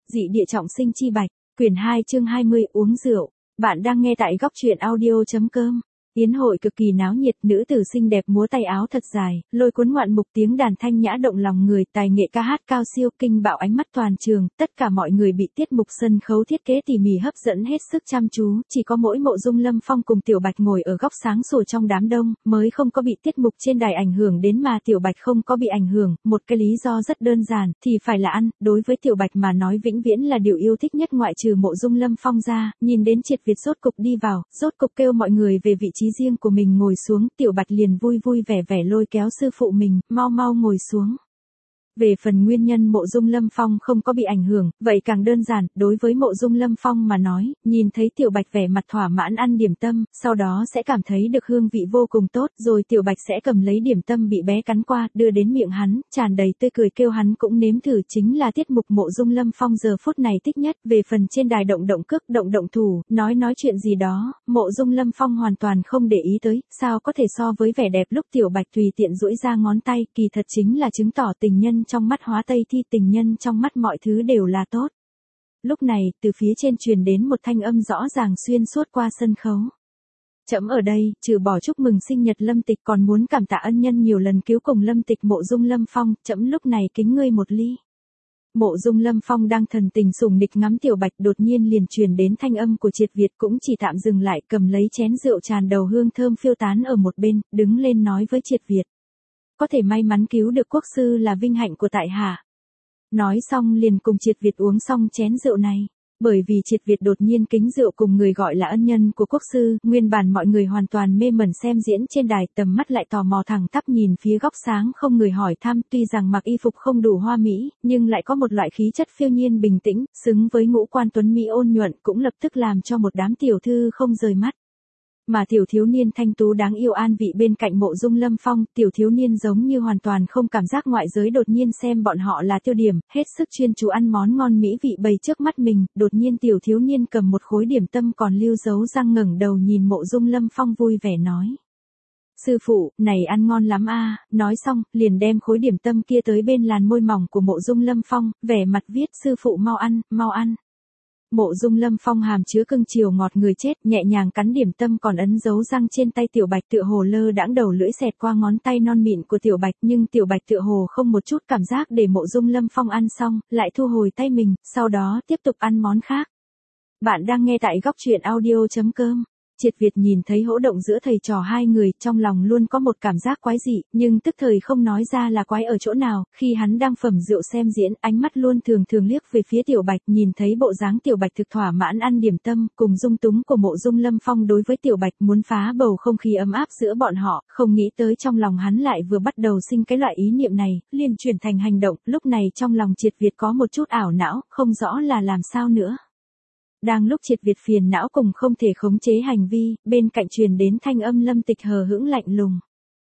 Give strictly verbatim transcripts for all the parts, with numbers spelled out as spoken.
Dị địa trọng sinh chi bạch, quyển hai chương hai mươi uống rượu. Bạn đang nghe tại góc truyện audio.com. Yến hội cực kỳ náo nhiệt, nữ tử xinh đẹp múa tay áo thật dài, lôi cuốn ngoạn mục tiếng đàn thanh nhã động lòng người, tài nghệ ca hát cao siêu, kinh bạo ánh mắt toàn trường, tất cả mọi người bị tiết mục sân khấu thiết kế tỉ mỉ hấp dẫn hết sức chăm chú, chỉ có mỗi Mộ Dung Lâm Phong cùng Tiểu Bạch ngồi ở góc sáng sủa trong đám đông, mới không có bị tiết mục trên đài ảnh hưởng đến mà Tiểu Bạch không có bị ảnh hưởng, một cái lý do rất đơn giản, thì phải là ăn, đối với Tiểu Bạch mà nói vĩnh viễn là điều yêu thích nhất ngoại trừ Mộ Dung Lâm Phong ra, nhìn đến Triệt Việt rốt cục đi vào, rốt cục kêu mọi người về vị trí riêng của mình ngồi xuống, Tiểu Bạch liền vui vui vẻ vẻ lôi kéo sư phụ mình, mau mau ngồi xuống. Về phần nguyên nhân Mộ Dung Lâm Phong không có bị ảnh hưởng, vậy càng đơn giản, đối với Mộ Dung Lâm Phong mà nói, nhìn thấy Tiểu Bạch vẻ mặt thỏa mãn ăn điểm tâm, sau đó sẽ cảm thấy được hương vị vô cùng tốt, rồi Tiểu Bạch sẽ cầm lấy điểm tâm bị bé cắn qua, đưa đến miệng hắn, tràn đầy tươi cười kêu hắn cũng nếm thử, chính là tiết mục Mộ Dung Lâm Phong giờ phút này thích nhất. Về phần trên đài động động cước, động động thủ, nói nói chuyện gì đó, Mộ Dung Lâm Phong hoàn toàn không để ý tới, sao có thể so với vẻ đẹp lúc Tiểu Bạch tùy tiện duỗi ra ngón tay, kỳ thật chính là chứng tỏ tình nhân trong mắt hóa Tây Thi, tình nhân trong mắt mọi thứ đều là tốt. Lúc này, từ phía trên truyền đến một thanh âm rõ ràng xuyên suốt qua sân khấu. Trẫm ở đây, trừ bỏ chúc mừng sinh nhật Lâm Tịch còn muốn cảm tạ ân nhân nhiều lần cứu cùng Lâm Tịch Mộ Dung Lâm Phong, trẫm lúc này kính ngươi một ly. Mộ Dung Lâm Phong đang thần tình sủng nịch ngắm Tiểu Bạch, đột nhiên liền truyền đến thanh âm của Triệt Việt, cũng chỉ tạm dừng lại, cầm lấy chén rượu tràn đầu hương thơm phiêu tán ở một bên, đứng lên nói với Triệt Việt. Có thể may mắn cứu được quốc sư là vinh hạnh của tại hạ. Nói xong liền cùng Triệt Việt uống xong chén rượu này. Bởi vì Triệt Việt đột nhiên kính rượu cùng người gọi là ân nhân của quốc sư, nguyên bản mọi người hoàn toàn mê mẩn xem diễn trên đài, tầm mắt lại tò mò thẳng tắp nhìn phía góc sáng không người hỏi thăm, tuy rằng mặc y phục không đủ hoa mỹ, nhưng lại có một loại khí chất phiêu nhiên bình tĩnh, xứng với ngũ quan tuấn mỹ ôn nhuận, cũng lập tức làm cho một đám tiểu thư không rời mắt. Mà tiểu thiếu niên thanh tú đáng yêu an vị bên cạnh Mộ Dung Lâm Phong, tiểu thiếu niên giống như hoàn toàn không cảm giác ngoại giới đột nhiên xem bọn họ là tiêu điểm, hết sức chuyên chú ăn món ngon mỹ vị bày trước mắt mình, đột nhiên tiểu thiếu niên cầm một khối điểm tâm còn lưu dấu răng ngẩng đầu nhìn Mộ Dung Lâm Phong vui vẻ nói. Sư phụ, này ăn ngon lắm a, nói xong, liền đem khối điểm tâm kia tới bên làn môi mỏng của Mộ Dung Lâm Phong, vẻ mặt viết sư phụ mau ăn, mau ăn. Mộ Dung Lâm Phong hàm chứa cưng chiều ngọt người chết, nhẹ nhàng cắn điểm tâm còn ấn dấu răng trên tay Tiểu Bạch, tựa hồ lơ đãng đầu lưỡi xẹt qua ngón tay non mịn của Tiểu Bạch, nhưng Tiểu Bạch tựa hồ không một chút cảm giác để Mộ Dung Lâm Phong ăn xong, lại thu hồi tay mình, sau đó tiếp tục ăn món khác. Bạn đang nghe tại góc truyện audio.com. Triệt Việt nhìn thấy hỗn động giữa thầy trò hai người, trong lòng luôn có một cảm giác quái dị, nhưng tức thời không nói ra là quái ở chỗ nào, khi hắn đang phẩm rượu xem diễn, ánh mắt luôn thường thường liếc về phía Tiểu Bạch, nhìn thấy bộ dáng Tiểu Bạch thực thỏa mãn ăn điểm tâm, cùng dung túng của Mộ Dung Lâm Phong đối với Tiểu Bạch muốn phá bầu không khí ấm áp giữa bọn họ, không nghĩ tới trong lòng hắn lại vừa bắt đầu sinh cái loại ý niệm này, liền chuyển thành hành động, lúc này trong lòng Triệt Việt có một chút ảo não, không rõ là làm sao nữa. Đang lúc Triệt Việt phiền não cùng không thể khống chế hành vi, bên cạnh truyền đến thanh âm Lâm Tịch hờ hững lạnh lùng.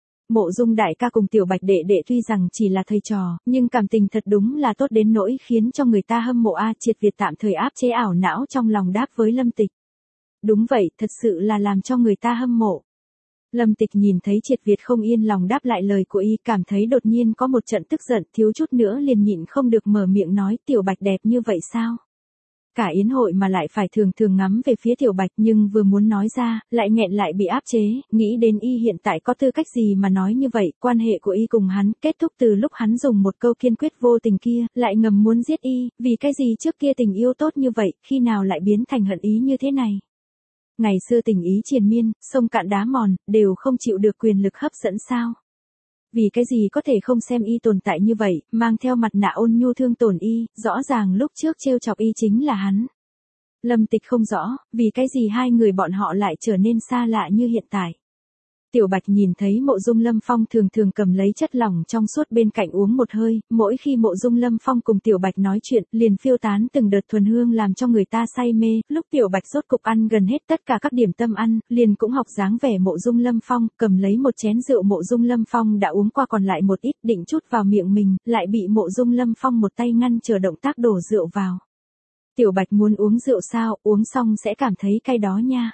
Mộ Dung đại ca cùng Tiểu Bạch đệ đệ tuy rằng chỉ là thầy trò, nhưng cảm tình thật đúng là tốt đến nỗi khiến cho người ta hâm mộ a. Triệt Việt tạm thời áp chế ảo não trong lòng đáp với Lâm Tịch. Đúng vậy, thật sự là làm cho người ta hâm mộ. Lâm Tịch nhìn thấy Triệt Việt không yên lòng đáp lại lời của y, cảm thấy đột nhiên có một trận tức giận, thiếu chút nữa liền nhịn không được mở miệng nói, Tiểu Bạch đẹp như vậy sao? Cả yến hội mà lại phải thường thường ngắm về phía Tiểu Bạch, nhưng vừa muốn nói ra, lại nghẹn lại bị áp chế, nghĩ đến y hiện tại có tư cách gì mà nói như vậy, quan hệ của y cùng hắn, kết thúc từ lúc hắn dùng một câu kiên quyết vô tình kia, lại ngầm muốn giết y, vì cái gì trước kia tình yêu tốt như vậy, khi nào lại biến thành hận ý như thế này. Ngày xưa tình ý triền miên, sông cạn đá mòn, đều không chịu được quyền lực hấp dẫn sao. Vì cái gì có thể không xem y tồn tại như vậy, mang theo mặt nạ ôn nhu thương tổn y, rõ ràng lúc trước trêu chọc y chính là hắn. Lâm Tịch không rõ, vì cái gì hai người bọn họ lại trở nên xa lạ như hiện tại. Tiểu Bạch nhìn thấy Mộ Dung Lâm Phong thường thường cầm lấy chất lỏng trong suốt bên cạnh uống một hơi, mỗi khi Mộ Dung Lâm Phong cùng Tiểu Bạch nói chuyện, liền phiêu tán từng đợt thuần hương làm cho người ta say mê, lúc Tiểu Bạch rốt cục ăn gần hết tất cả các điểm tâm ăn, liền cũng học dáng vẻ Mộ Dung Lâm Phong, cầm lấy một chén rượu Mộ Dung Lâm Phong đã uống qua còn lại một ít, định chút vào miệng mình, lại bị Mộ Dung Lâm Phong một tay ngăn chờ động tác đổ rượu vào. Tiểu Bạch muốn uống rượu sao, uống xong sẽ cảm thấy cay đó nha.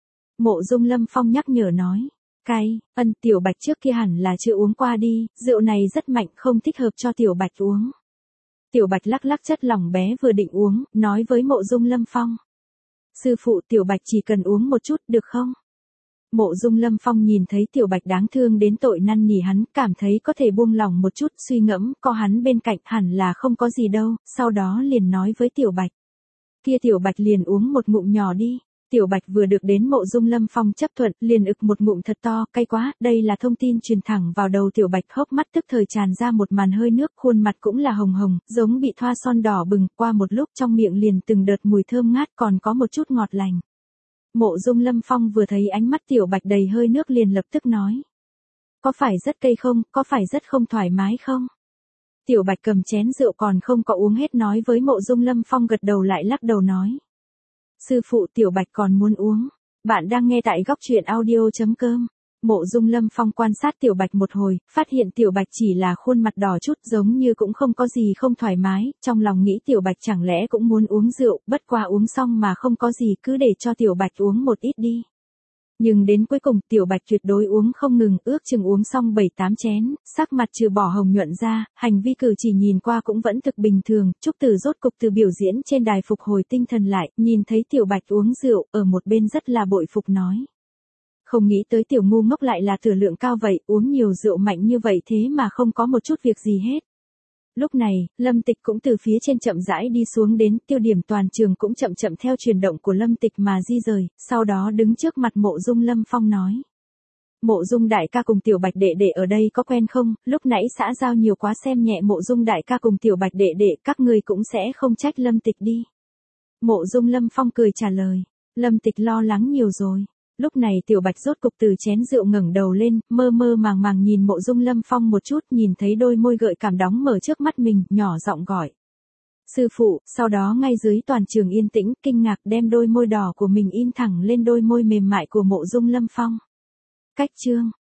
Mộ Dung Lâm Phong nhắc nhở nói. Cay, ân Tiểu Bạch trước kia hẳn là chưa uống qua đi, rượu này rất mạnh không thích hợp cho Tiểu Bạch uống. Tiểu Bạch lắc lắc chất lỏng bé vừa định uống, nói với Mộ Dung Lâm Phong. Sư phụ, Tiểu Bạch chỉ cần uống một chút được không? Mộ Dung Lâm Phong nhìn thấy Tiểu Bạch đáng thương đến tội năn nỉ hắn, cảm thấy có thể buông lòng một chút, suy ngẫm, có hắn bên cạnh hẳn là không có gì đâu, sau đó liền nói với Tiểu Bạch. Kia Tiểu Bạch liền uống một ngụm nhỏ đi. Tiểu Bạch vừa được đến Mộ Dung Lâm Phong chấp thuận, liền ực một ngụm thật to, cay quá, đây là thông tin truyền thẳng vào đầu Tiểu Bạch, hốc mắt tức thời tràn ra một màn hơi nước, khuôn mặt cũng là hồng hồng, giống bị thoa son đỏ bừng, qua một lúc trong miệng liền từng đợt mùi thơm ngát còn có một chút ngọt lành. Mộ Dung Lâm Phong vừa thấy ánh mắt Tiểu Bạch đầy hơi nước liền lập tức nói. Có phải rất cay không, có phải rất không thoải mái không? Tiểu Bạch cầm chén rượu còn không có uống hết nói với Mộ Dung Lâm Phong gật đầu lại lắc đầu nói. Sư phụ, Tiểu Bạch còn muốn uống. Bạn đang nghe tại góc truyện audio.com. Mộ Dung Lâm Phong quan sát Tiểu Bạch một hồi, phát hiện Tiểu Bạch chỉ là khuôn mặt đỏ chút giống như cũng không có gì không thoải mái, trong lòng nghĩ Tiểu Bạch chẳng lẽ cũng muốn uống rượu, bất qua uống xong mà không có gì cứ để cho Tiểu Bạch uống một ít đi. Nhưng đến cuối cùng Tiểu Bạch tuyệt đối uống không ngừng, ước chừng uống xong bảy tám chén, sắc mặt trừ bỏ hồng nhuận ra, hành vi cử chỉ nhìn qua cũng vẫn thực bình thường. Trúc Tử rốt cục từ biểu diễn trên đài phục hồi tinh thần lại, nhìn thấy Tiểu Bạch uống rượu, ở một bên rất là bội phục nói. Không nghĩ tới tiểu ngu ngốc lại là tử lượng cao vậy, uống nhiều rượu mạnh như vậy thế mà không có một chút việc gì hết. Lúc này, Lâm Tịch cũng từ phía trên chậm rãi đi xuống đến, tiêu điểm toàn trường cũng chậm chậm theo chuyển động của Lâm Tịch mà di rời, sau đó đứng trước mặt Mộ Dung Lâm Phong nói. Mộ Dung đại ca cùng Tiểu Bạch đệ đệ ở đây có quen không, lúc nãy xã giao nhiều quá xem nhẹ Mộ Dung đại ca cùng Tiểu Bạch đệ đệ, các người cũng sẽ không trách Lâm Tịch đi. Mộ Dung Lâm Phong cười trả lời, Lâm Tịch lo lắng nhiều rồi. Lúc này Tiểu Bạch rốt cục từ chén rượu ngẩng đầu lên, mơ mơ màng màng nhìn Mộ Dung Lâm Phong một chút, nhìn thấy đôi môi gợi cảm đóng mở trước mắt mình, nhỏ giọng gọi. Sư phụ, sau đó ngay dưới toàn trường yên tĩnh, kinh ngạc đem đôi môi đỏ của mình in thẳng lên đôi môi mềm mại của Mộ Dung Lâm Phong. Cách chương